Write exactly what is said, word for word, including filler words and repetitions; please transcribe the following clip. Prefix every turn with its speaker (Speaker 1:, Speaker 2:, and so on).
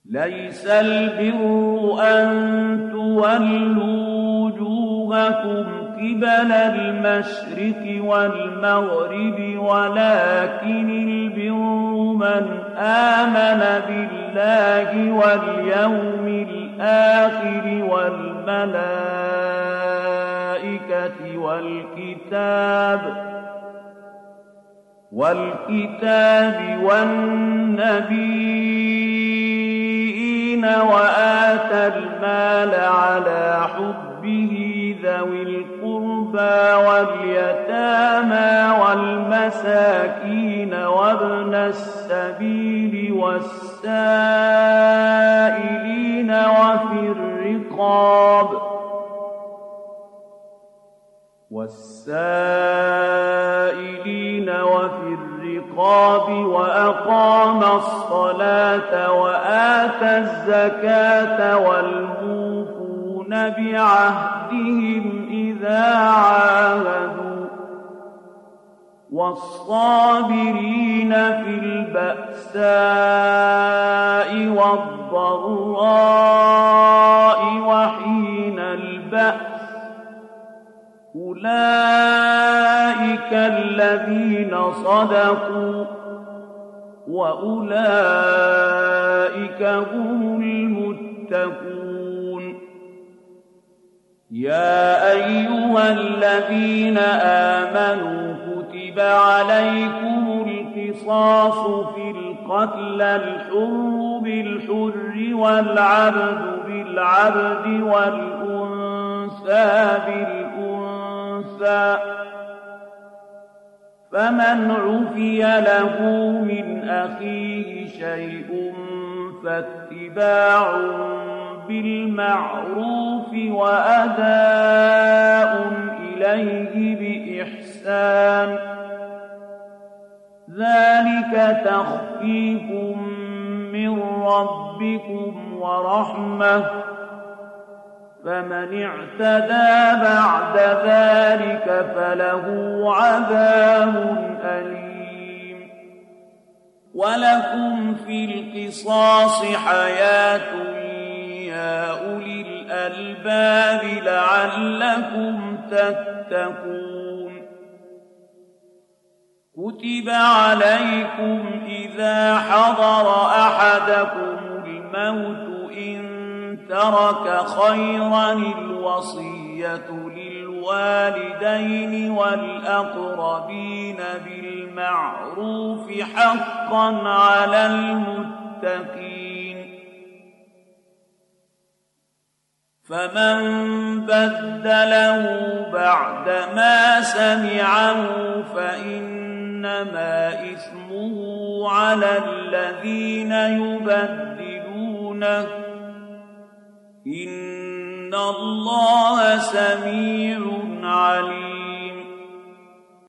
Speaker 1: ليس البر أن تولوا وجوهكم قبل المشرق والمغرب ولكن البر من آمن بالله واليوم الآخر والملائكة والكتاب والكتاب والنبيين وآتى المال على حبه ذوي القربى واليتامى والمساكين وابن السبيل والسائلين وفي الرقاب والسائلين وفي الرقاب وأقام الصلاة وآتى الزكاة والموفون بعهدهم إذا عاهدوا والصابرين في البأساء والضراء وحين البأس أولئك الذين صدقوا وأولئك هم المتقون يا أيها الذين آمنوا كتب عليكم القصاص في القتلى الحر بالحر والعبد بالعبد والأنثى بالأنثى فمن عفي له من أخيه شيء فاتباع بالمعروف وأداء إليه بإحسان ذلك تخفيف من ربكم ورحمة فمن اعتدى بعد ذلك فله عذاب أليم ولكم في القصاص حياة يا أولي الألباب لعلكم تتقون كتب عليكم إذا حضر أحدكم الموت إن ترك خيرا الوصية للوالدين والأقربين بالمعروف حقا على المتقين فمن بدله بعدما سمعه فإنما إثمه على الذين يبدلونه إن الله سميع عليم